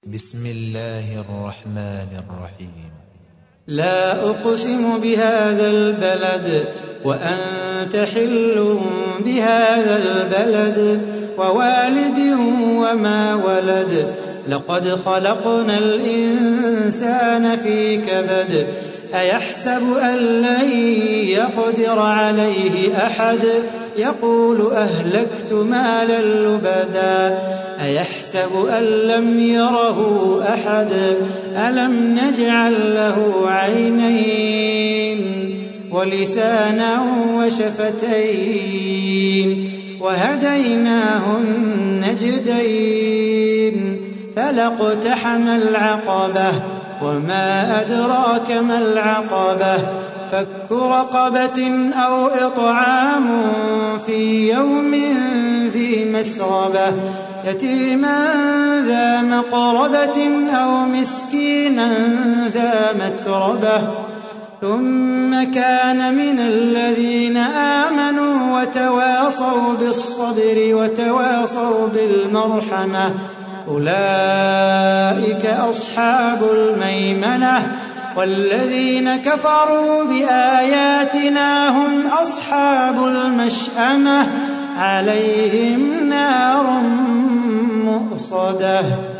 بسم الله الرحمن الرحيم. لا أقسم بهذا البلد وأنت حل بهذا البلد ووالد وما ولد لقد خلقنا الإنسان في كبد أيحسب أن لن يقدر عليه أحد يقول أهلكت مالا لبدا أيحسب أن لم يره أحد ألم نجعل له عينين ولسانا وشفتين وهديناه النجدين فلاقتحم العقبة وما أدراك ما العقبة فك رقبة أو إطعام في يوم ذي مسغبة يتيما ذا مقربة أو مسكينا ذا متربة ثم كان من الذين آمنوا وتواصوا بالصبر وتواصوا بالمرحمة أولئك أصحاب الميمنة والذين كفروا بآياتنا هم أصحاب المشأمة عليهم نار مؤصدة.